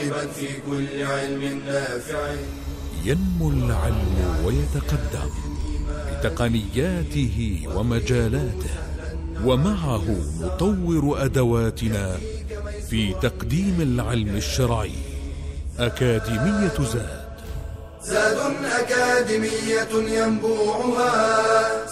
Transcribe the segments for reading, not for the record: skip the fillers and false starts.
راغبا في كل علم نافع. ينمو العلم ويتقدم بتقنياته ومجالاته، ومعه نطور أدواتنا في تقديم العلم الشرعي. أكاديمية زاد أكاديمية ينبوعها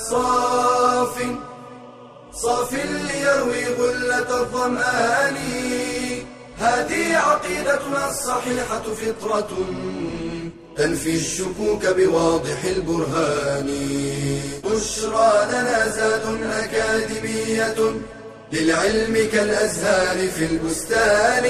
صاف ليروي غلة الظمآن. هذه عقيدتنا الصحيحة فطرة تنفي الشكوك بواضح البرهان. بشرى لنا زاد أكاديمية للعلم كالأزهار في البستان.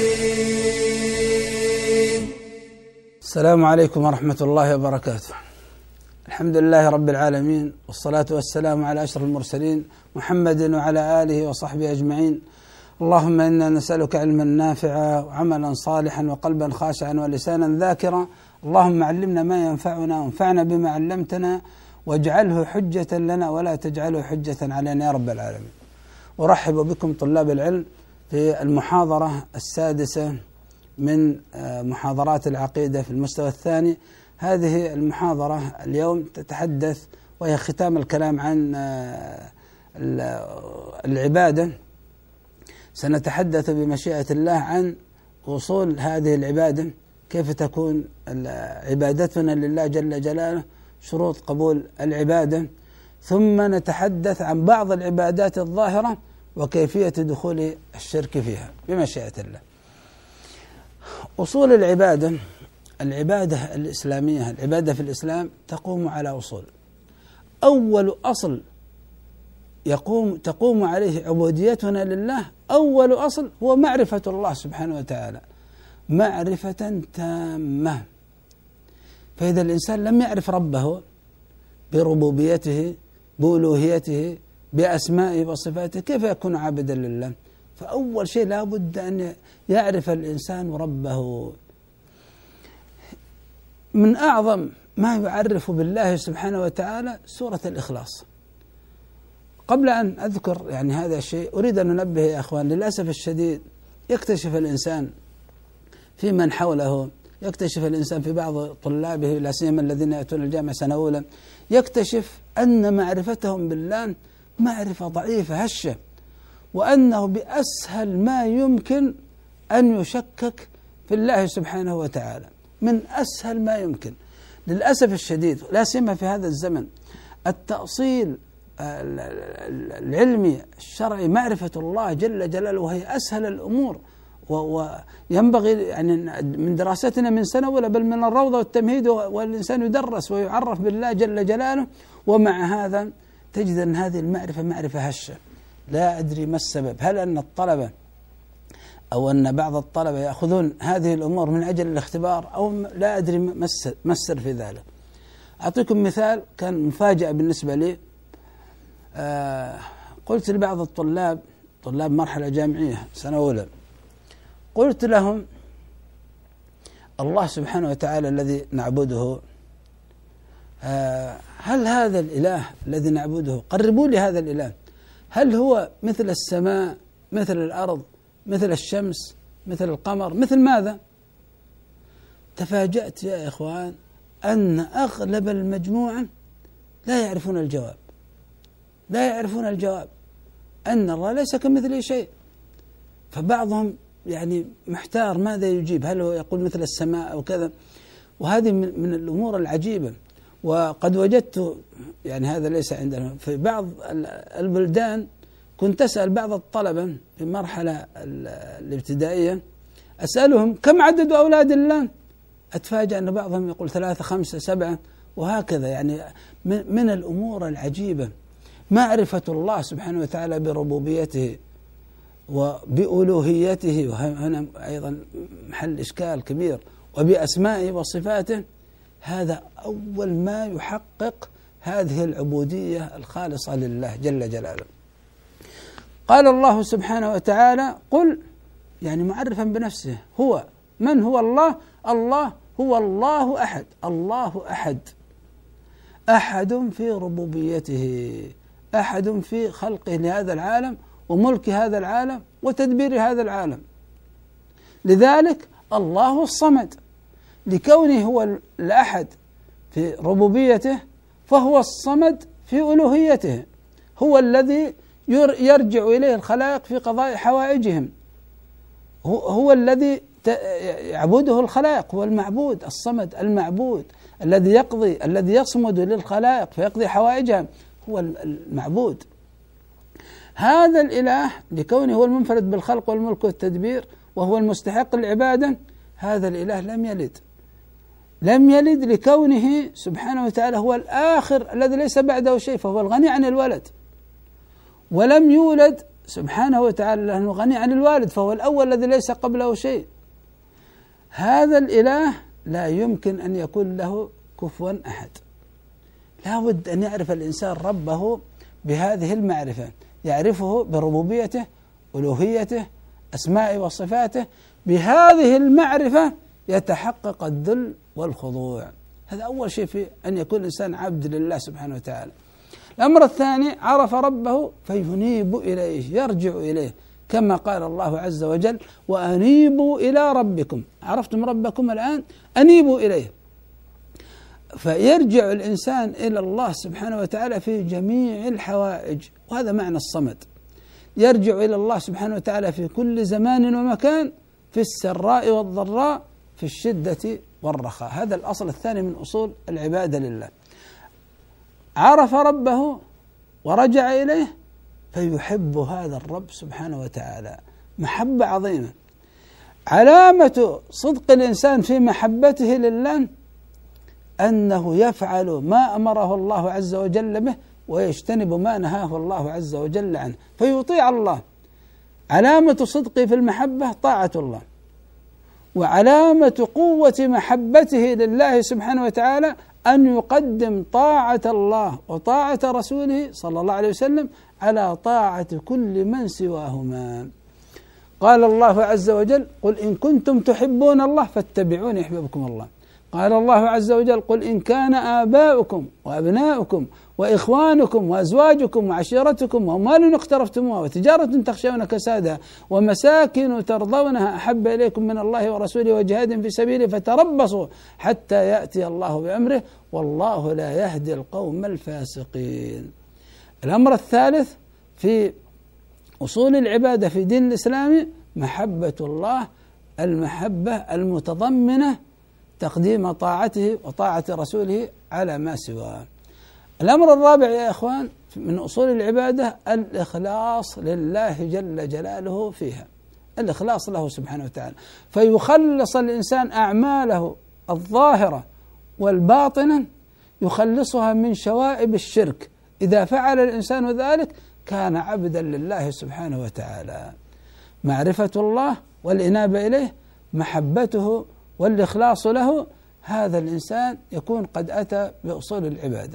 السلام عليكم ورحمة الله وبركاته. الحمد لله رب العالمين، والصلاة والسلام على أشرف المرسلين محمد وعلى آله وصحبه أجمعين. اللهم إنا نسألك علما نافعا وعملا صالحا وقلبا خاشعا ولسانا ذاكرا. اللهم علمنا ما ينفعنا وانفعنا بما علمتنا، واجعله حجة لنا ولا تجعله حجة علينا يا رب العالمين. أرحب بكم طلاب العلم في المحاضرة السادسة من محاضرات العقيدة في المستوى الثاني. هذه المحاضرة اليوم تتحدث، وهي ختام الكلام عن العبادة. سنتحدث بمشيئة الله عن أصول هذه العبادة، كيف تكون عبادتنا لله جل جلاله، شروط قبول العبادة، ثم نتحدث عن بعض العبادات الظاهرة وكيفية دخول الشرك فيها بمشيئة الله. أصول العبادة، العبادة الإسلامية، العبادة في الإسلام تقوم على أصول. أول أصل تقوم عليه عبوديتنا لله، أول أصل هو معرفة الله سبحانه وتعالى، معرفة تامة. فإذا الإنسان لم يعرف ربه بربوبيته بألوهيته بأسمائه وصفاته، كيف يكون عابدا لله؟ فأول شيء لا بد أن يعرف الإنسان ربه. من أعظم ما يعرف بالله سبحانه وتعالى سورة الإخلاص. قبل أن أذكر هذا الشيء، أريد أن أنبه يا أخوان، للأسف الشديد يكتشف الإنسان في من حوله، يكتشف الإنسان في بعض طلابه لا سيما الذين يأتون الجامعة سنة أولى، يكتشف أن معرفتهم بالله معرفة ضعيفة هشة، وأنه بأسهل ما يمكن أن يشكك في الله سبحانه وتعالى، من أسهل ما يمكن. للأسف الشديد لا سيما في هذا الزمن، التأصيل العلمي الشرعي معرفة الله جل جلاله، وهي أسهل الأمور، وينبغي من دراستنا من سنة أولى بل من الروضة والتمهيد، والإنسان يدرس ويعرف بالله جل جلاله. ومع هذا تجد أن هذه المعرفة معرفة هشة. لا أدري ما السبب، هل أن الطلبة أو أن بعض الطلبة يأخذون هذه الأمور من أجل الاختبار، أو لا أدري ما السر في ذلك. أعطيكم مثال كان مفاجأة بالنسبة لي. قلت لبعض الطلاب، طلاب مرحلة جامعية سنة أولى، قلت لهم: الله سبحانه وتعالى الذي نعبده، هل هذا الإله الذي نعبده، قربوا لي هذا الإله، هل هو مثل السماء، مثل الأرض، مثل الشمس، مثل القمر، مثل ماذا؟ تفاجأت يا إخوان أن أغلب المجموعة لا يعرفون الجواب، لا يعرفون الجواب، أن الله ليس كمثله شيء. فبعضهم محتار ماذا يجيب، هل هو يقول مثل السماء أو كذا. وهذه من الأمور العجيبة. وقد وجدت هذا ليس عندنا في بعض البلدان، كنت أسأل بعض الطلبة في المرحلة الابتدائية، أسألهم: كم عدد أولاد الله؟ أتفاجأ أن بعضهم يقول 3 5 7 وهكذا. من الأمور العجيبة معرفة الله سبحانه وتعالى بربوبيته وبألوهيته، وهنا أيضا محل إشكال كبير، وبأسمائه وصفاته. هذا أول ما يحقق هذه العبودية الخالصة لله جل جلاله. قال الله سبحانه وتعالى: قل، معرفا بنفسه، هو من هو الله؟ الله هو الله أحد، الله أحد، أحد في ربوبيته، أحد في خلقه لهذا العالم وملك هذا العالم وتدبير هذا العالم. لذلك الله الصمد، لكونه هو الأحد في ربوبيته فهو الصمد في ألوهيته، هو الذي يرجع إليه الخلائق في قضاء حوائجهم، هو الذي يعبده الخلائق، هو المعبود الصمد المعبود الذي يقضي، الذي يصمد للخلائق فيقضي حوائجهم، هو المعبود. هذا الإله لكونه هو المنفرد بالخلق والملك والتدبير وهو المستحق العبادة، هذا الإله لم يلد لكونه سبحانه وتعالى هو الآخر الذي ليس بعده شيء، فهو الغني عن الولد، ولم يولد سبحانه وتعالى لأنه غني عن الوالد، فهو الأول الذي ليس قبله شيء. هذا الإله لا يمكن أن يكون له كفوا أحد. لا بد أن يعرف الإنسان ربه بهذه المعرفة، يعرفه بربوبيته، ألوهيته، أسمائه وصفاته. بهذه المعرفة يتحقق الذل والخضوع. هذا أول شيء في أن يكون الإنسان عبد لله سبحانه وتعالى. الأمر الثاني عرف ربه فينيب إليه، يرجع إليه، كما قال الله عز وجل: وأنيبوا إلى ربكم. عرفتم ربكم الآن، أنيبوا إليه. فيرجع الإنسان إلى الله سبحانه وتعالى في جميع الحوائج، وهذا معنى الصمد. يرجع إلى الله سبحانه وتعالى في كل زمان ومكان، في السراء والضراء، في الشدة والرخاء. هذا الأصل الثاني من أصول العبادة لله. عرف ربه ورجع إليه فيحب هذا الرب سبحانه وتعالى محبة عظيمة. علامة صدق الإنسان في محبته لله أنه يفعل ما أمره الله عز وجل به ويجتنب ما نهاه الله عز وجل عنه، فيطيع الله. علامة صدقه في المحبة طاعة الله، وعلامة قوة محبته لله سبحانه وتعالى أن يقدم طاعة الله وطاعة رسوله صلى الله عليه وسلم على طاعة كل من سواهما. قال الله عز وجل: قل إن كنتم تحبون الله فاتبعوني يحببكم الله. قال الله عز وجل: قل إن كان آباؤكم وأبناؤكم وإخوانكم وأزواجكم وعشيرتكم وأموال اقترفتموها وتجارة تخشون كسادها ومساكن ترضونها أحب إليكم من الله ورسوله وجهاد في سبيله فتربصوا حتى يأتي الله بأمره والله لا يهدي القوم الفاسقين. الأمر الثالث في أصول العبادة في دين الإسلام محبة الله، المحبة المتضمنة تقديم طاعته وطاعة رسوله على ما سواه. الأمر الرابع يا إخوان من أصول العبادة الإخلاص لله جل جلاله فيها، الإخلاص له سبحانه وتعالى، فيخلص الإنسان أعماله الظاهرة والباطنة، يخلصها من شوائب الشرك. إذا فعل الإنسان ذلك كان عبدا لله سبحانه وتعالى. معرفة الله والإنابة إليه، محبته والإخلاص له، هذا الإنسان يكون قد أتى بأصول العبادة.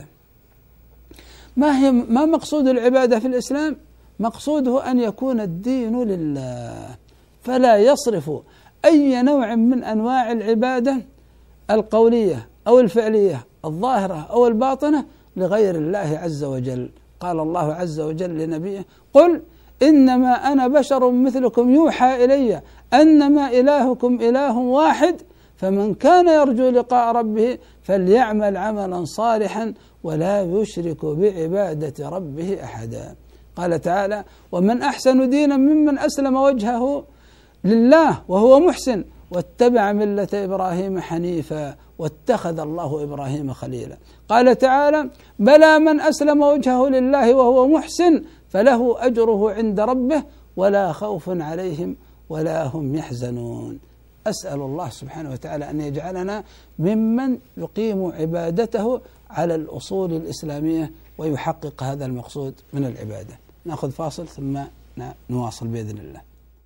ما مقصود العبادة في الإسلام؟ مقصوده أن يكون الدين لله، فلا يصرف أي نوع من أنواع العبادة القولية أو الفعلية الظاهرة أو الباطنة لغير الله عز وجل. قال الله عز وجل لنبيه: قل إنما أنا بشر مثلكم يوحى إلي أنما إلهكم إله واحد فمن كان يرجو لقاء ربه فليعمل عملا صالحا ولا يشرك بعبادة ربه أحدا. قال تعالى: ومن أحسن دينا ممن أسلم وجهه لله وهو محسن واتبع ملة إبراهيم حنيفا واتخذ الله إبراهيم خليلا. قال تعالى: بلى من أسلم وجهه لله وهو محسن فله أجره عند ربه ولا خوف عليهم ولا هم يحزنون. أسأل الله سبحانه وتعالى أن يجعلنا ممن يقيم عبادته على الأصول الإسلامية ويحقق هذا المقصود من العبادة. نأخذ فاصل ثم نواصل بإذن الله.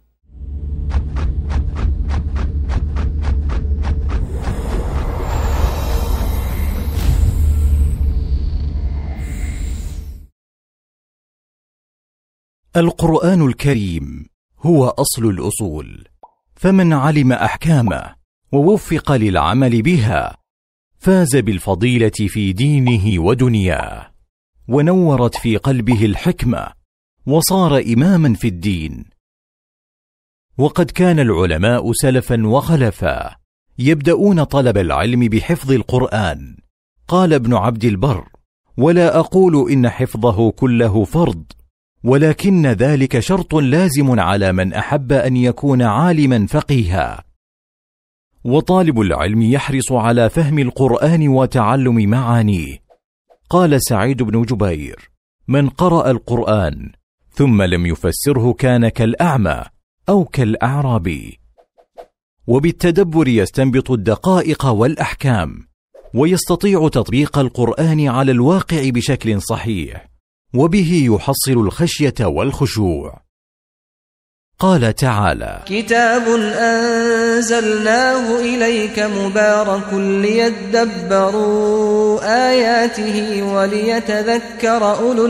القرآن الكريم هو أصل الأصول، فمن علم أحكامه ووفق للعمل بها فاز بالفضيلة في دينه ودنياه، ونورت في قلبه الحكمة وصار إماما في الدين. وقد كان العلماء سلفا وخلفا يبدأون طلب العلم بحفظ القرآن. قال ابن عبد البر: ولا أقول إن حفظه كله فرض، ولكن ذلك شرط لازم على من أحب أن يكون عالما فقيها. وطالب العلم يحرص على فهم القرآن وتعلم معانيه. قال سعيد بن جبير: من قرأ القرآن ثم لم يفسره كان كالأعمى أو كالأعرابي. وبالتدبر يستنبط الدقائق والأحكام، ويستطيع تطبيق القرآن على الواقع بشكل صحيح، وبه يحصل الخشية والخشوع. قال تعالى: كتاب أنزلناه إليك مبارك ليدبروا آياته وليتذكر أولو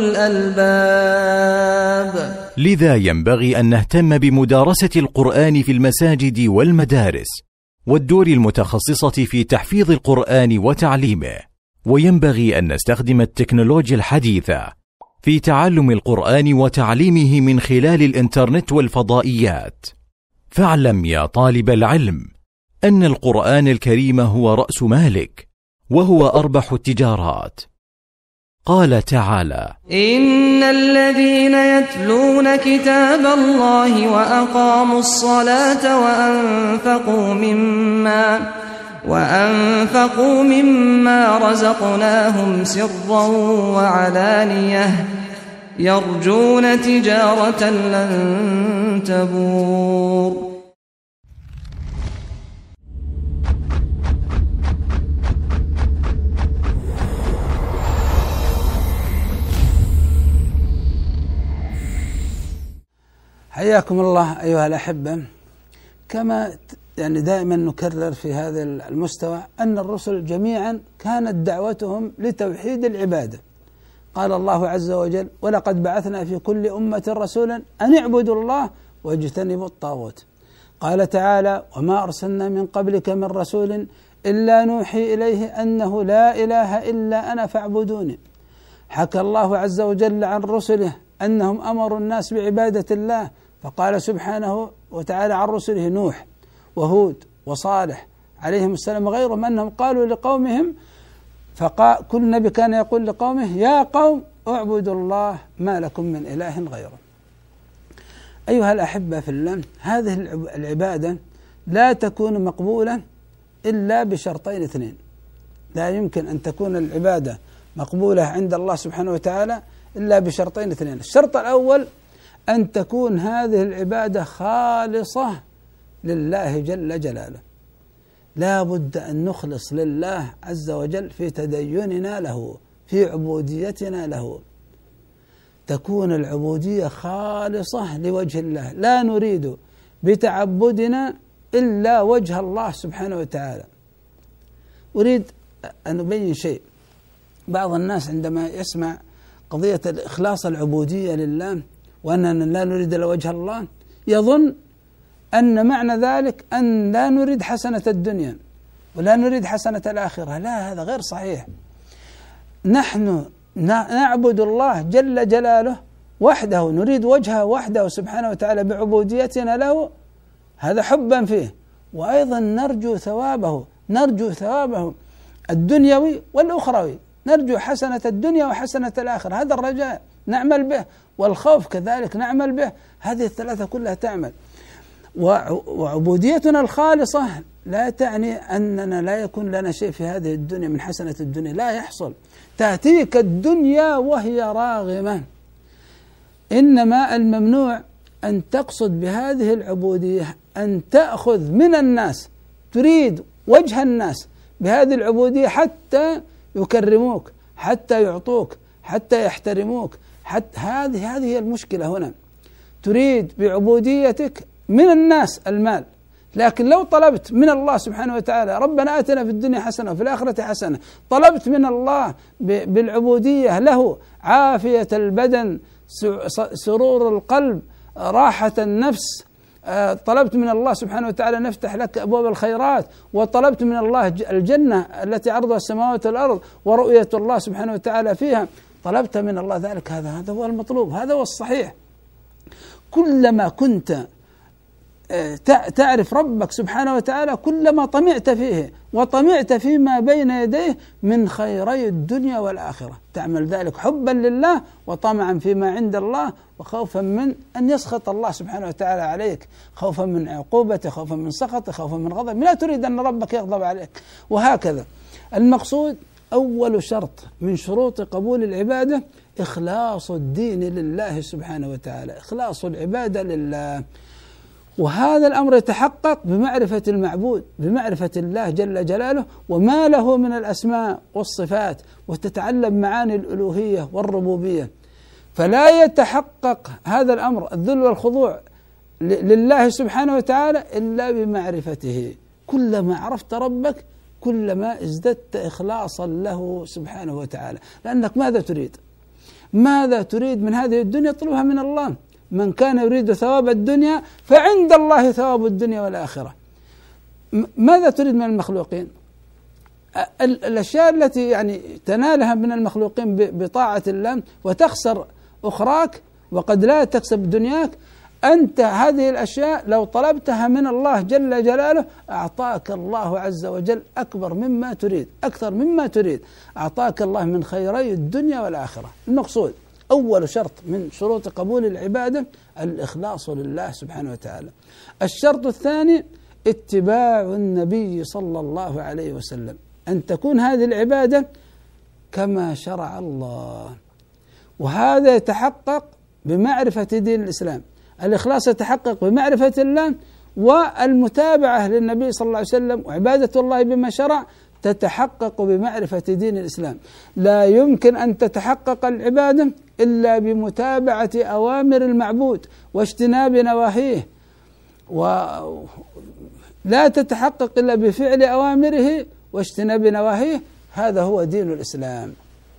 الألباب. لذا ينبغي أن نهتم بمدارسة القرآن في المساجد والمدارس والدور المتخصصة في تحفيظ القرآن وتعليمه، وينبغي أن نستخدم التكنولوجيا الحديثة في تعلم القرآن وتعليمه من خلال الإنترنت والفضائيات. فاعلم يا طالب العلم أن القرآن الكريم هو رأس مالك، وهو أربح التجارات. قال تعالى: إن الذين يتلون كتاب الله وأقاموا الصلاة وأنفقوا مما رزقناهم سرا وعلانية يرجون تجارة لن تبور. حياكم الله أيها الأحبة. كما دائما نكرر في هذا المستوى أن الرسل جميعا كانت دعوتهم لتوحيد العبادة. قال الله عز وجل: ولقد بعثنا في كل أمة رسولا أن اعبدوا الله واجتنبوا الطاغوت. قال تعالى: وما أرسلنا من قبلك من رسول إلا نوحي إليه أنه لا إله إلا أنا فاعبدوني. حكى الله عز وجل عن رسله أنهم أمروا الناس بعبادة الله، فقال سبحانه وتعالى عن رسله نوح وهود وصالح عليهم السلام وغيرهم أنهم قالوا لقومهم، كل نبي كان يقول لقومه: يا قوم اعبدوا الله ما لكم من إله غيره. أيها الأحبة في الله، هذه العبادة لا تكون مقبولة إلا بشرطين اثنين. لا يمكن أن تكون العبادة مقبولة عند الله سبحانه وتعالى إلا بشرطين اثنين. الشرط الأول أن تكون هذه العبادة خالصة لله جل جلاله. لا بد أن نخلص لله عز وجل في تديننا له، في عبوديتنا له. تكون العبودية خالصة لوجه الله، لا نريد بتعبدنا إلا وجه الله سبحانه وتعالى. أريد أن أبين شيء. بعض الناس عندما يسمع قضية إخلاص العبودية لله وأننا لا نريد إلا وجه الله يظن أن معنى ذلك أن لا نريد حسنة الدنيا ولا نريد حسنة الآخرة. لا، هذا غير صحيح. نحن نعبد الله جل جلاله وحده، نريد وجهه وحده سبحانه وتعالى بعبوديتنا له، هذا حبا فيه، وأيضا نرجو ثوابه الدنيوي والأخروي، نرجو حسنة الدنيا وحسنة الآخرة، هذا الرجاء نعمل به، والخوف كذلك نعمل به. هذه الثلاثة كلها تعمل. وعبوديتنا الخالصة لا تعني أننا لا يكون لنا شيء في هذه الدنيا من حسنة الدنيا، لا يحصل. تأتيك الدنيا وهي راغمة. إنما الممنوع أن تقصد بهذه العبودية أن تأخذ من الناس، تريد وجه الناس بهذه العبودية حتى يكرموك، حتى يعطوك، حتى يحترموك. هذه هي المشكلة هنا. تريد بعبوديتك من الناس المال، لكن لو طلبت من الله سبحانه وتعالى ربنا آتنا في الدنيا حسنة وفي الآخرة حسنة، طلبت من الله بالعبودية له عافية البدن، سرور القلب، راحة النفس، طلبت من الله سبحانه وتعالى نفتح لك أبواب الخيرات، وطلبت من الله الجنة التي عرضها السماوات والأرض ورؤية الله سبحانه وتعالى فيها، طلبت من الله ذلك، هذا هو المطلوب، هذا هو الصحيح. كلما كنت تعرف ربك سبحانه وتعالى كلما طمعت فيه وطمعت فيما بين يديه من خيري الدنيا والآخرة، تعمل ذلك حبا لله وطمعا فيما عند الله وخوفا من أن يسخط الله سبحانه وتعالى عليك، خوفا من عقوبته، خوفا من سخطه، خوفا من غضب، لا تريد أن ربك يغضب عليك. وهكذا المقصود أول شرط من شروط قبول العبادة إخلاص الدين لله سبحانه وتعالى، إخلاص العبادة لله. وهذا الأمر يتحقق بمعرفة المعبود، بمعرفة الله جل جلاله وما له من الأسماء والصفات، وتتعلم معاني الألوهية والربوبية. فلا يتحقق هذا الأمر الذل والخضوع لله سبحانه وتعالى إلا بمعرفته. كلما عرفت ربك كلما ازددت إخلاصا له سبحانه وتعالى، لأنك ماذا تريد؟ ماذا تريد من هذه الدنيا؟ اطلبها من الله. من كان يريد ثواب الدنيا فعند الله ثواب الدنيا والآخرة. ماذا تريد من المخلوقين؟ الأشياء التي يعني تنالها من المخلوقين بطاعة الله وتخسر أخراك وقد لا تكسب دنياك، أنت هذه الأشياء لو طلبتها من الله جل جلاله أعطاك الله عز وجل أكبر مما تريد، أكثر مما تريد، أعطاك الله من خيري الدنيا والآخرة. المقصود أول شرط من شروط قبول العبادة الإخلاص لله سبحانه وتعالى. الشرط الثاني اتباع النبي صلى الله عليه وسلم، أن تكون هذه العبادة كما شرع الله، وهذا يتحقق بمعرفة دين الإسلام. الإخلاص يتحقق بمعرفة الله والمتابعة للنبي صلى الله عليه وسلم، وعبادة الله بما شرع تتحقق بمعرفة دين الإسلام. لا يمكن أن تتحقق العبادة إلا بمتابعة أوامر المعبود واجتناب نواهيه، ولا تتحقق إلا بفعل أوامره واجتناب نواهيه. هذا هو دين الإسلام.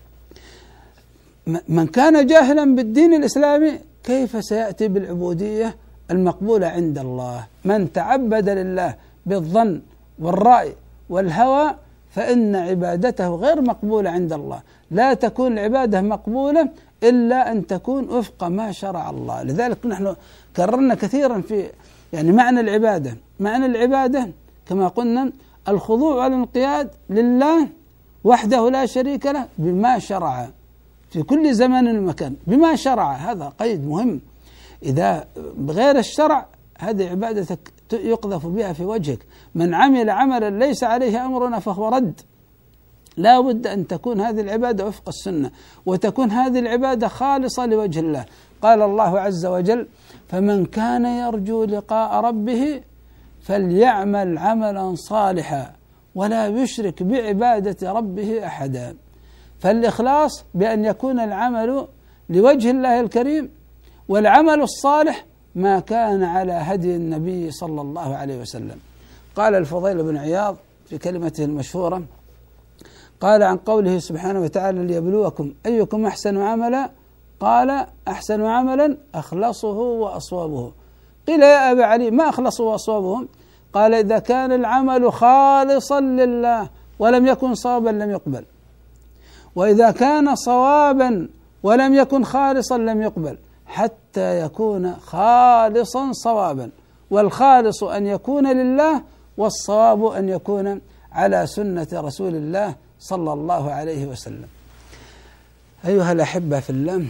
من كان جاهلا بالدين الإسلامي كيف سيأتي بالعبودية المقبولة عند الله؟ من تعبد لله بالظن والرأي والهوى فإن عبادته غير مقبولة عند الله. لا تكون العبادة مقبولة إلا أن تكون وفق ما شرع الله. لذلك نحن كررنا كثيرا في يعني معنى العبادة. معنى العبادة كما قلنا الخضوع والانقياد لله وحده لا شريك له بما شرع في كل زمان ومكان، بما شرع. هذا قيد مهم. إذا بغير الشرع هذه عبادتك يقذف بها في وجهك. من عمل عملا ليس عليه أمرنا فهو رد. لا بد أن تكون هذه العبادة وفق السنة، وتكون هذه العبادة خالصة لوجه الله. قال الله عز وجل: فمن كان يرجو لقاء ربه فليعمل عملا صالحا ولا يشرك بعبادة ربه أحدا. فالإخلاص بأن يكون العمل لوجه الله الكريم، والعمل الصالح ما كان على هدي النبي صلى الله عليه وسلم. قال الفضيل بن عياض في كلمته المشهورة، قال عن قوله سبحانه وتعالى: ليبلوكم أيكم أحسن عملا، قال: أحسن عملا أخلصه وأصوابه. قيل: يا أبا علي ما أخلصه وأصوابه؟ قال: إذا كان العمل خالصا لله ولم يكن صوابا لم يقبل، وإذا كان صوابا ولم يكن خالصا لم يقبل، حتى يكون خالصا صوابا. والخالص أن يكون لله، والصواب أن يكون على سنة رسول الله صلى الله عليه وسلم. أيها الأحبة في الله،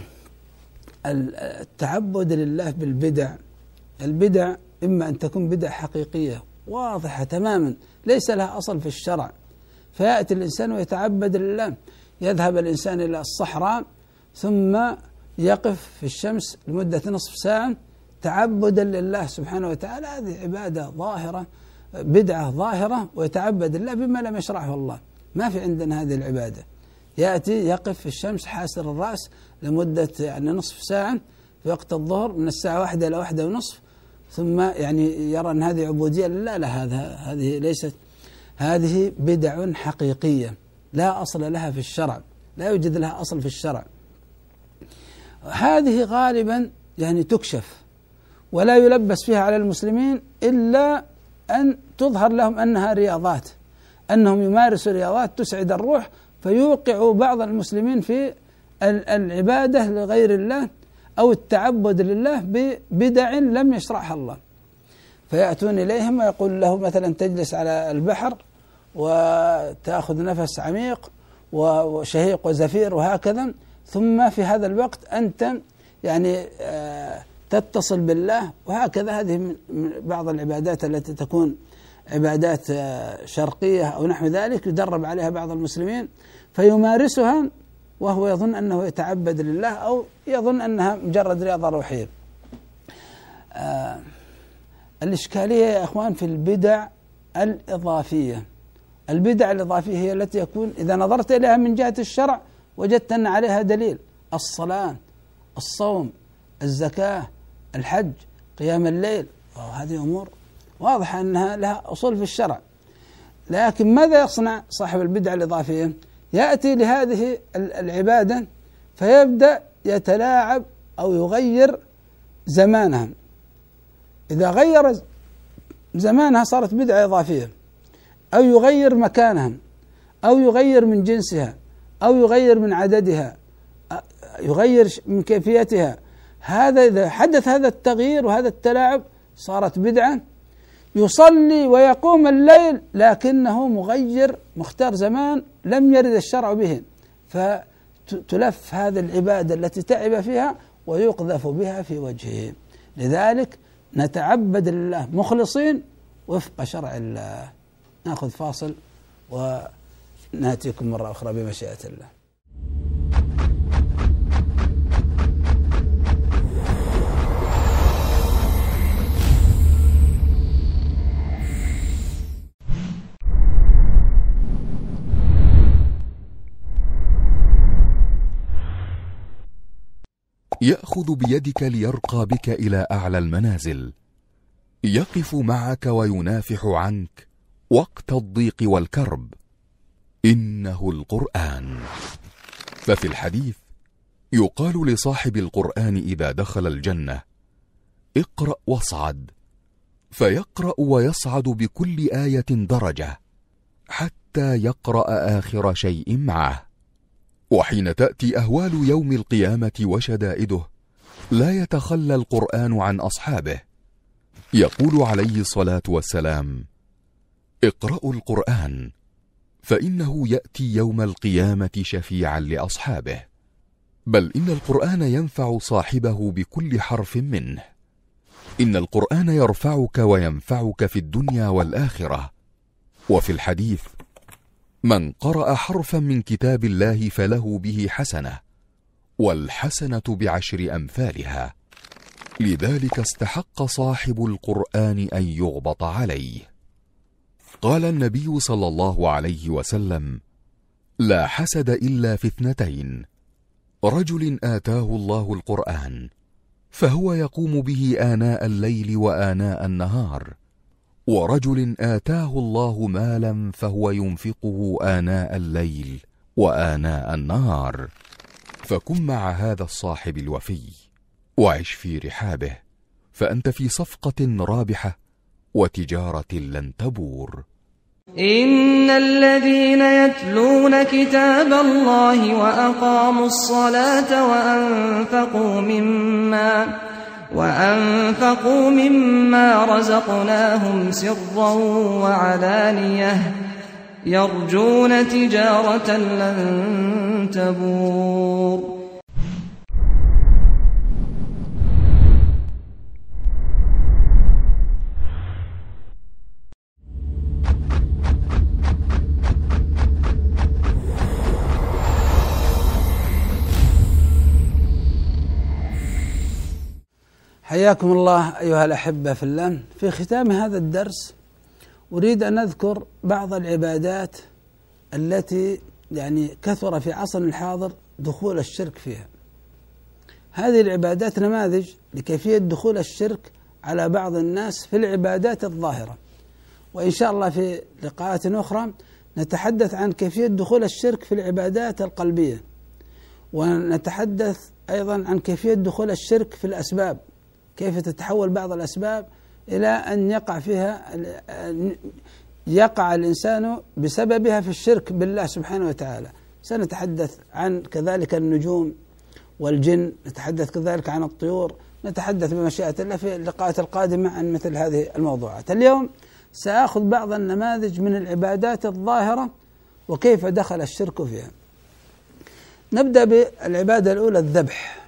التعبد لله بالبدع، البدع إما أن تكون بدع حقيقية واضحة تماما ليس لها أصل في الشرع، فيأتي الإنسان ويتعبد لله. يذهب الإنسان إلى الصحراء ثم يقف في الشمس لمدة نصف ساعة تعبدا لله سبحانه وتعالى. هذه عبادة ظاهرة، بدعة ظاهرة، ويتعبد الله بما لم يشرعه الله. ما في عندنا هذه العبادة. يأتي يقف في الشمس حاسر الرأس لمدة يعني نصف ساعة في وقت الظهر من الساعة 1 إلى 1:30، ثم يعني يرى أن هذه عبودية لله. لا، هذه ليست، هذه بدع حقيقية لا أصل لها في الشرع، لا يوجد لها أصل في الشرع. هذه غالبا يعني تكشف ولا يلبس فيها على المسلمين إلا أن تظهر لهم أنها رياضات، أنهم يمارسوا رياضات تسعد الروح، فيوقع بعض المسلمين في العبادة لغير الله أو التعبد لله ببدع لم يشرعها الله. فيأتون إليهم ويقول له مثلا تجلس على البحر وتأخذ نفس عميق وشهيق وزفير وهكذا، ثم في هذا الوقت أنت يعني تتصل بالله، وهكذا. هذه من بعض العبادات التي تكون عبادات شرقية أو نحو ذلك يدرب عليها بعض المسلمين فيمارسها وهو يظن أنه يتعبد لله أو يظن أنها مجرد رياضة روحية. الإشكالية يا أخوان في البدع الإضافية. البدع الإضافية هي التي يكون إذا نظرت إليها من جهة الشرع وجدت أن عليها دليل: الصلاة، الصوم، الزكاة، الحج، قيام الليل، وهذه أمور واضحة أنها لها أصول في الشرع. لكن ماذا يصنع صاحب البدع الإضافية؟ يأتي لهذه العبادة فيبدأ يتلاعب أو يغير زمانها. إذا غير زمانها صارت بدعة إضافية، أو يغير مكانها، أو يغير من جنسها، أو يغير من عددها، يغير من كيفيتها. هذا إذا حدث هذا التغيير وهذا التلاعب صارت بدعة. يصلي ويقوم الليل لكنه مغير مختار زمان لم يرد الشرع به، فتلف هذه العبادة التي تعب فيها ويقذف بها في وجهه. لذلك نتعبد لله مخلصين وفق شرع الله. نأخذ فاصل ونأتيكم مرة أخرى بمشيئة الله. يأخذ بيدك ليرقى بك إلى أعلى المنازل، يقف معك وينافح عنك وقت الضيق والكرب، إنه القرآن. ففي الحديث يقال لصاحب القرآن إذا دخل الجنة: اقرأ واصعد، فيقرأ ويصعد بكل آية درجة حتى يقرأ آخر شيء معه. وحين تأتي أهوال يوم القيامة وشدائده لا يتخلى القرآن عن أصحابه. يقول عليه الصلاة والسلام: اقرأوا القرآن فإنه يأتي يوم القيامة شفيعا لأصحابه. بل إن القرآن ينفع صاحبه بكل حرف منه. إن القرآن يرفعك وينفعك في الدنيا والآخرة. وفي الحديث: من قرأ حرفا من كتاب الله فله به حسنة، والحسنة بعشر أمثالها. لذلك استحق صاحب القرآن أن يغبط عليه. قال النبي صلى الله عليه وسلم: لا حسد إلا في اثنتين: رجل آتاه الله القرآن فهو يقوم به آناء الليل وآناء النهار، ورجل آتاه الله مالا فهو ينفقه آناء الليل وآناء النهار. فكن مع هذا الصاحب الوفي وعش في رحابه، فأنت في صفقة رابحة وتجارة لن تبور. إن الذين يتلون كتاب الله وأقاموا الصلاة وأنفقوا مما رزقناهم سرا وعلانية يرجون تجارة لن تبور. حياكم الله أيها الأحبة في الله. في ختام هذا الدرس أريد أن أذكر بعض العبادات التي كثر في عصرنا الحاضر دخول الشرك فيها. هذه العبادات نماذج لكيفية دخول الشرك على بعض الناس في العبادات الظاهرة، وإن شاء الله في لقاءات أخرى نتحدث عن كيفية دخول الشرك في العبادات القلبية، ونتحدث أيضا عن كيفية دخول الشرك في الأسباب، كيف تتحول بعض الأسباب إلى أن يقع الإنسان بسببها في الشرك بالله سبحانه وتعالى. سنتحدث عن كذلك النجوم والجن، نتحدث كذلك عن الطيور نتحدث بمشيئة الله في اللقاءات القادمة عن مثل هذه الموضوعات. اليوم سأخذ بعض النماذج من العبادات الظاهرة وكيف دخل الشرك فيها. نبدأ بالعبادة الأولى، الذبح.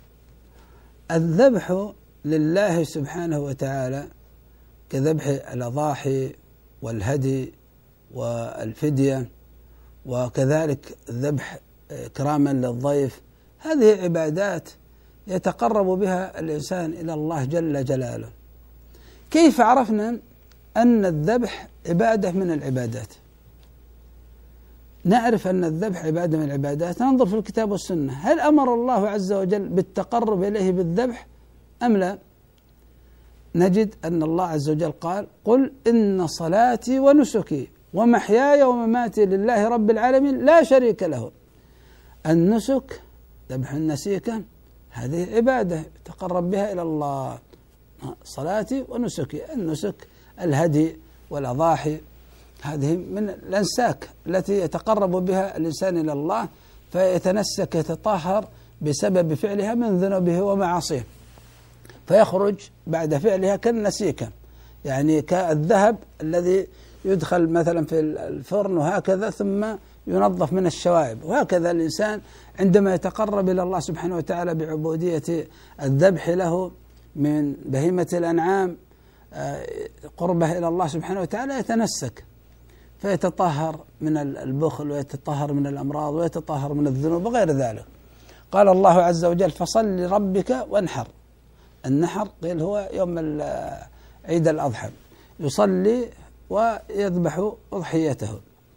الذبح لله سبحانه وتعالى كذبح الأضاحي والهدي والفدية، وكذلك الذبح إكراما للضيف. هذه عبادات يتقرب بها الإنسان إلى الله جل جلاله. كيف عرفنا أن الذبح عبادة من العبادات؟ نعرف أن الذبح عبادة من العبادات، ننظر في الكتاب والسنة، هل أمر الله عز وجل بالتقرب إليه بالذبح أم لا؟ نجد أن الله عز وجل قال: قل إن صلاتي ونسكي ومحياي ومماتي لله رب العالمين لا شريك له. النسك، ذبح النسيكة، هذه عبادة تقرب بها إلى الله. صلاتي ونسكي، النسك الهدي والأضاحي، هذه من الأنساك التي يتقرب بها الإنسان إلى الله، فيتنسك يتطهر بسبب فعلها من ذنوبه ومعاصيه، فيخرج بعد فعلها كالنسيكة، يعني كالذهب الذي يدخل مثلا في الفرن وهكذا ثم ينظف من الشوائب. وهكذا الإنسان عندما يتقرب إلى الله سبحانه وتعالى بعبودية الذبح له من بهيمة الأنعام، قربه إلى الله سبحانه وتعالى، يتنسك فيتطهر من البخل ويتطهر من الأمراض ويتطهر من الذنوب وغير ذلك. قال الله عز وجل: فصل لربك وانحر. النحر قيل هو يوم عيد الأضحى، يصلي ويذبح أضحيته.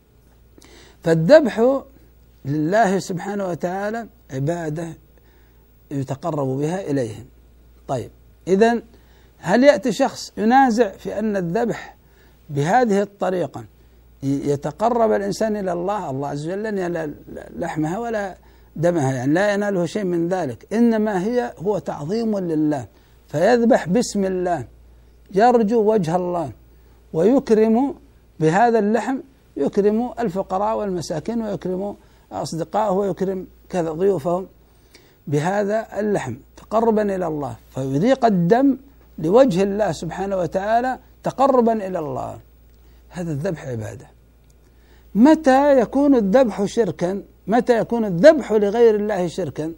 فالذبح لله سبحانه وتعالى عبادة يتقرب بها إليه. طيب، إذن هل يأتي شخص ينازع في أن الذبح بهذه الطريقة يتقرب الإنسان إلى الله؟ الله عز وجل لن ينال لحمها ولا دمها، يعني لا يناله شيء من ذلك، إنما هو تعظيم لله، فيذبح باسم الله، يرجو وجه الله، ويكرم بهذا اللحم، يكرم الفقراء والمساكين، ويكرم أصدقائه، ويكرم كذا ضيوفهم بهذا اللحم تقربا إلى الله، فيذيق الدم لوجه الله سبحانه وتعالى تقربا إلى الله. هذا الذبح عبادة. متى يكون الذبح شركا؟ متى يكون الذبح لغير الله شركا؟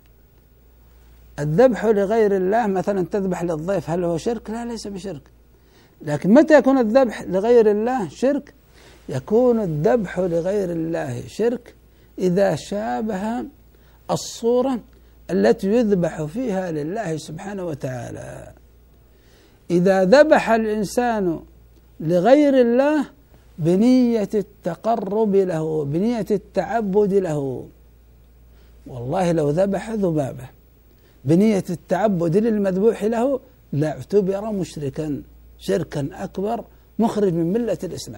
الذبح لغير الله مثلا تذبح للضيف، هل هو شرك؟ لا، ليس بشرك. لكن متى يكون الذبح لغير الله شرك؟ يكون الذبح لغير الله شرك إذا شابه الصورة التي يذبح فيها لله سبحانه وتعالى. إذا ذبح الإنسان لغير الله بنية التقرب له، بنية التعبد له، والله لو ذبح ذبابة بنية التعبد للمذبوح له لاعتبر مشركا، شركا أكبر مخرج من ملة الإسلام.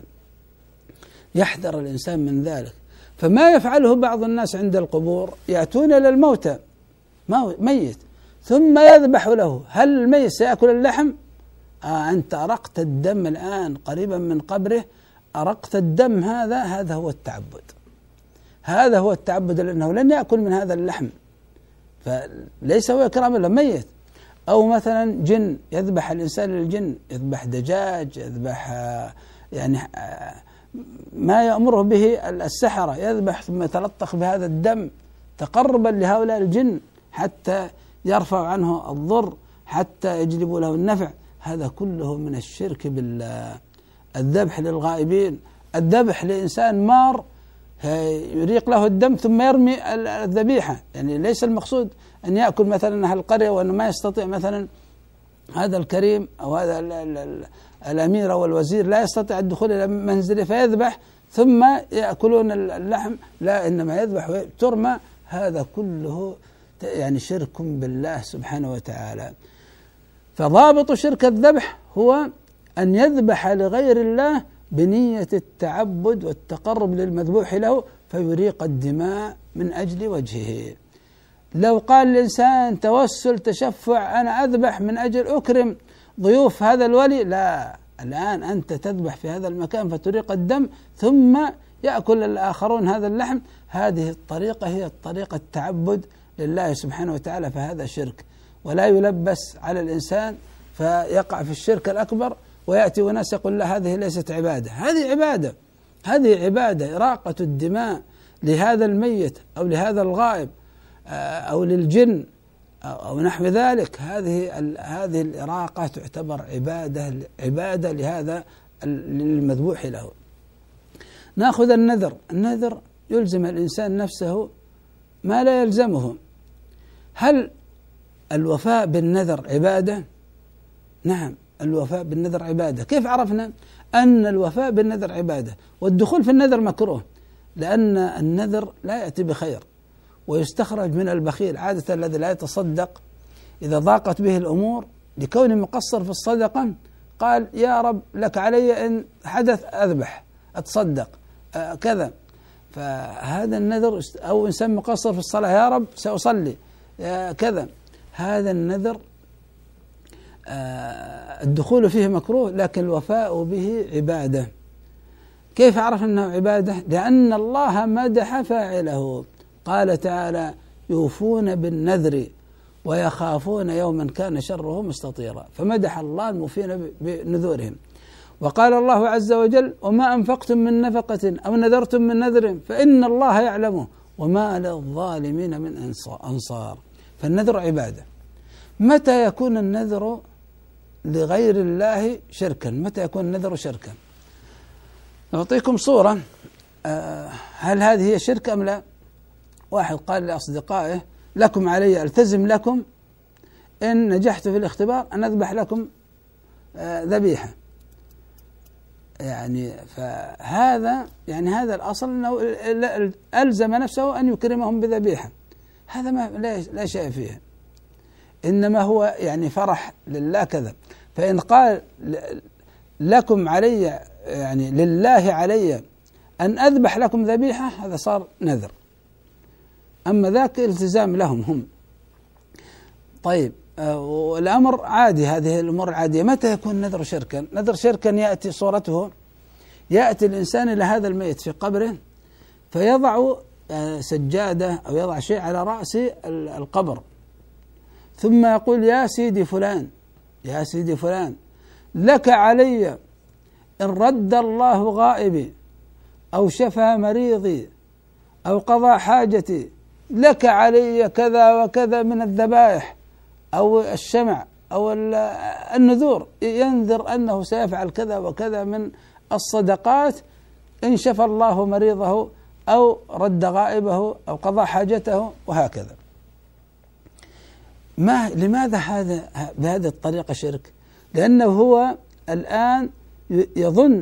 يحذر الإنسان من ذلك. فما يفعله بعض الناس عند القبور، يأتون إلى الموتى، ميت، ثم يذبح له. هل الميت سيأكل اللحم؟ أنت أرقت الدم الآن قريبا من قبره، أرقت الدم، هذا هو التعبد، هذا هو التعبد، لأنه لن يأكل من هذا اللحم، فليس هو إكرام له، ميت. أو مثلا جن، يذبح الإنسان للجن، يذبح دجاج، يذبح يعني ما يأمره به السحرة، يذبح ثم يتلطخ بهذا الدم تقربا لهؤلاء الجن حتى يرفع عنه الضر، حتى يجلب له النفع. هذا كله من الشرك بالله. الذبح للغائبين، الذبح لإنسان مار يريق له الدم ثم يرمي الذبيحة، يعني ليس المقصود أن يأكل مثلا أهل القرية، وأنه ما يستطيع مثلا هذا الكريم أو هذا الأمير أو الوزير لا يستطيع الدخول إلى منزله فيذبح ثم يأكلون اللحم، لا، إنما يذبح ترمى. هذا كله يعني شرك بالله سبحانه وتعالى. فضابط شرك الذبح هو أن يذبح لغير الله بنية التعبد والتقرب للمذبوح له، فيريق الدماء من أجل وجهه. لو قال الإنسان توسل تشفع، أنا أذبح من أجل أكرم ضيوف هذا الولي، لا، الآن أنت تذبح في هذا المكان فتريق الدم ثم يأكل الآخرون هذا اللحم. هذه الطريقة هي الطريقة التعبد لله سبحانه وتعالى، فهذا شرك. ولا يلبس على الإنسان فيقع في الشرك الأكبر ويأتي وناس يقول لا هذه ليست عبادة. هذه عبادة إراقة الدماء لهذا الميت أو لهذا الغائب أو للجن أو نحو ذلك. هذه الإراقة تعتبر عبادة لهذا المذبوح له. نأخذ النذر يلزم الإنسان نفسه ما لا يلزمه. هل الوفاء بالنذر عبادة؟ نعم، الوفاء بالنذر عبادة. كيف عرفنا أن الوفاء بالنذر عبادة؟ والدخول في النذر مكروه، لأن النذر لا يأتي بخير ويستخرج من البخيل. عادة الذي لا يتصدق إذا ضاقت به الأمور لكونه مقصر في الصدقة قال يا رب لك علي إن حدث أذبح أتصدق كذا. فهذا النذر، أو إنسان مقصر في الصلاة يا رب سأصلي كذا، هذا النذر الدخول فيه مكروه، لكن الوفاء به عبادة. كيف عرف أنه عبادة؟ لأن الله مدح فاعله، قال تعالى يوفون بالنذر ويخافون يوما كان شره مستطيرا، فمدح الله الموفين بنذورهم. وقال الله عز وجل وما أنفقتم من نفقة أو نذرتم من نذر فإن الله يعلمه وما للظالمين من أنصار. فالنذر عبادة. متى يكون النذر لغير الله شركا؟ متى يكون النذر شركا؟ نعطيكم صورة. هل هذه هي شرك أم لا؟ واحد قال لأصدقائه لكم علي ألتزم لكم إن نجحت في الاختبار أن أذبح لكم ذبيحة. يعني فهذا هذا الأصل أنه ألزم نفسه أن يكرمهم بذبيحة، هذا ما لا شيء فيه، إنما هو فرح لله كذا. فإن قال لكم علي لله علي أن أذبح لكم ذبيحة هذا صار نذر، أما ذاك التزام لهم هم. طيب والأمر عادي، هذه الأمور العادية. متى يكون نذر شركا؟ نذر شركا يأتي صورته، يأتي الإنسان إلى هذا الميت في قبره فيضع سجادة أو يضع شيء على رأس القبر، ثم يقول يا سيدي فلان يا سيدي فلان لك علي إن رد الله غائبي أو شفى مريضي أو قضى حاجتي، لك علي كذا وكذا من الذبائح أو الشمع أو النذور، ينذر أنه سيفعل كذا وكذا من الصدقات إن شفى الله مريضه أو رد غائبه أو قضى حاجته وهكذا. لماذا هذا بهذه الطريقة شرك؟ لأنه هو الآن يظن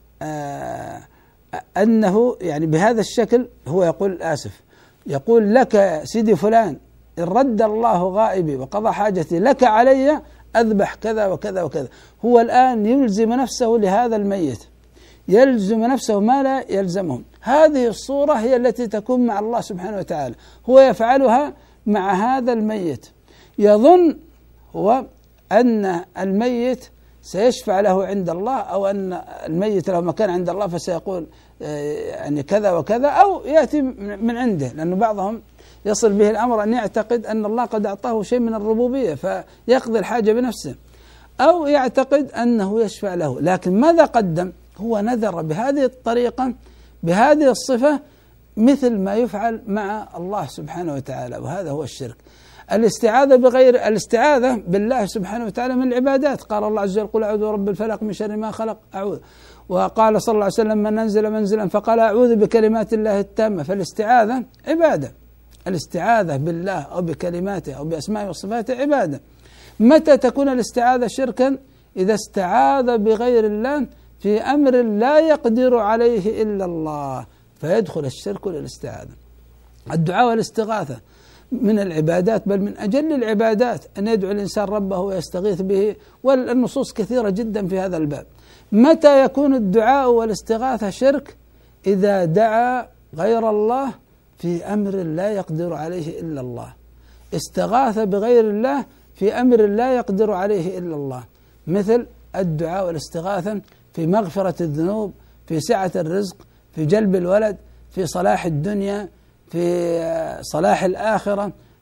أنه بهذا الشكل هو يقول آسف، يقول لك سيدي فلان إن رد الله غائبي وقضى حاجتي لك علي أذبح كذا وكذا وكذا. هو الآن يلزم نفسه لهذا الميت، يلزم نفسه ما لا يلزمهم. هذه الصورة هي التي تكون مع الله سبحانه وتعالى، هو يفعلها مع هذا الميت، يظن هو أن الميت سيشفع له عند الله، أو أن الميت له مكان عند الله فسيقول كذا وكذا، أو يأتي من عنده، لأن بعضهم يصل به الأمر أن يعتقد أن الله قد أعطاه شيء من الربوبية فيقضي الحاجة بنفسه، أو يعتقد أنه يشفع له. لكن ماذا قدم؟ هو نذر بهذه الطريقة بهذه الصفة مثل ما يفعل مع الله سبحانه وتعالى، وهذا هو الشرك. الاستعاذة بالله سبحانه وتعالى من العبادات. قال الله عز وجل قل أعوذ برب الفلق من شر ما خلق أعوذ. وقال صلى الله عليه وسلم من ننزل منزلا فقال أعوذ بكلمات الله التامة. فالاستعاذة عبادة، الاستعاذة بالله أو بكلماته أو بأسمائه وصفاته عبادة. متى تكون الاستعاذة شركا؟ إذا استعاذ بغير الله في أمر لا يقدر عليه إلا الله، فيدخل الشرك للاستعاذة. الدعاء والاستغاثة من العبادات، بل من أجل العبادات أن يدعو الإنسان ربه ويستغيث به، والنصوص كثيرة جدا في هذا الباب. متى يكون الدعاء والاستغاثة شرك؟ إذا دعا غير الله في أمر لا يقدر عليه إلا الله، استغاث بغير الله في أمر لا يقدر عليه إلا الله، مثل الدعاء والاستغاثة في مغفرة الذنوب، في سعة الرزق، في جلب الولد، في صلاح الدنيا، في صلاح الآخرة،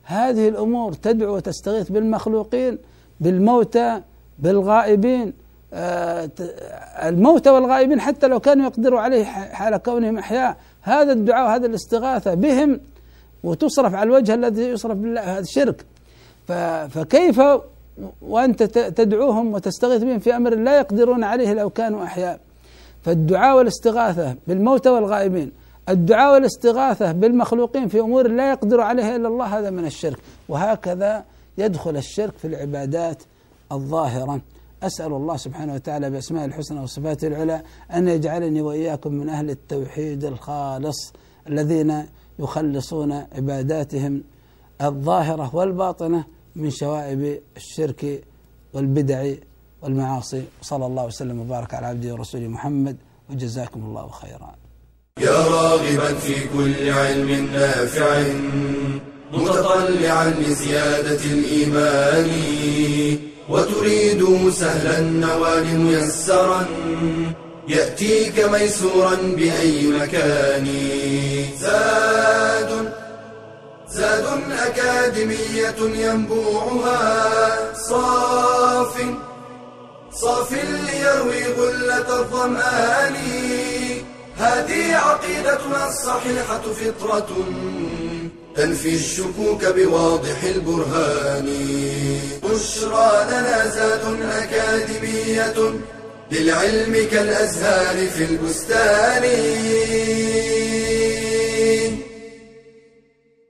هذه الأمور تدعو وتستغيث بالمخلوقين، بالموتى، بالغائبين. الموتى والغائبين حتى لو كانوا يقدروا عليه حال كونهم أحياء، هذا الدعاء وهذا الاستغاثة بهم وتصرف على الوجه الذي يصرف بالله، هذا شرك. فكيف وأنت تدعوهم وتستغيث بهم في أمر لا يقدرون عليه لو كانوا أحياء؟ فالدعاء والاستغاثة بالموتى والغائبين، الدعاء والاستغاثة بالمخلوقين في أمور لا يقدر عليها إلا الله، هذا من الشرك. وهكذا يدخل الشرك في العبادات الظاهرة. أسأل الله سبحانه وتعالى بأسماء الحسنى وصفاته العلى أن يجعلني وإياكم من أهل التوحيد الخالص الذين يخلصون عباداتهم الظاهرة والباطنة من شوائب الشرك والبدع والمعاصي. صلى الله وسلم وبارك على عبده ورسوله محمد، وجزاكم الله خيرا. يا راغبا في كل علم نافع متطلعا لزيادة الإيمان، وتريد سهلا النوال ميسرا يأتيك ميسورا بأي مكان. زاد أكاديمية ينبوعها صاف ليروي غلة الظمآن. هذه عقيدتنا الصحيحة فطرة تنفي الشكوك بواضح البرهان. بشرى لنا زاد أكاديمية للعلم كالأزهار في البستان.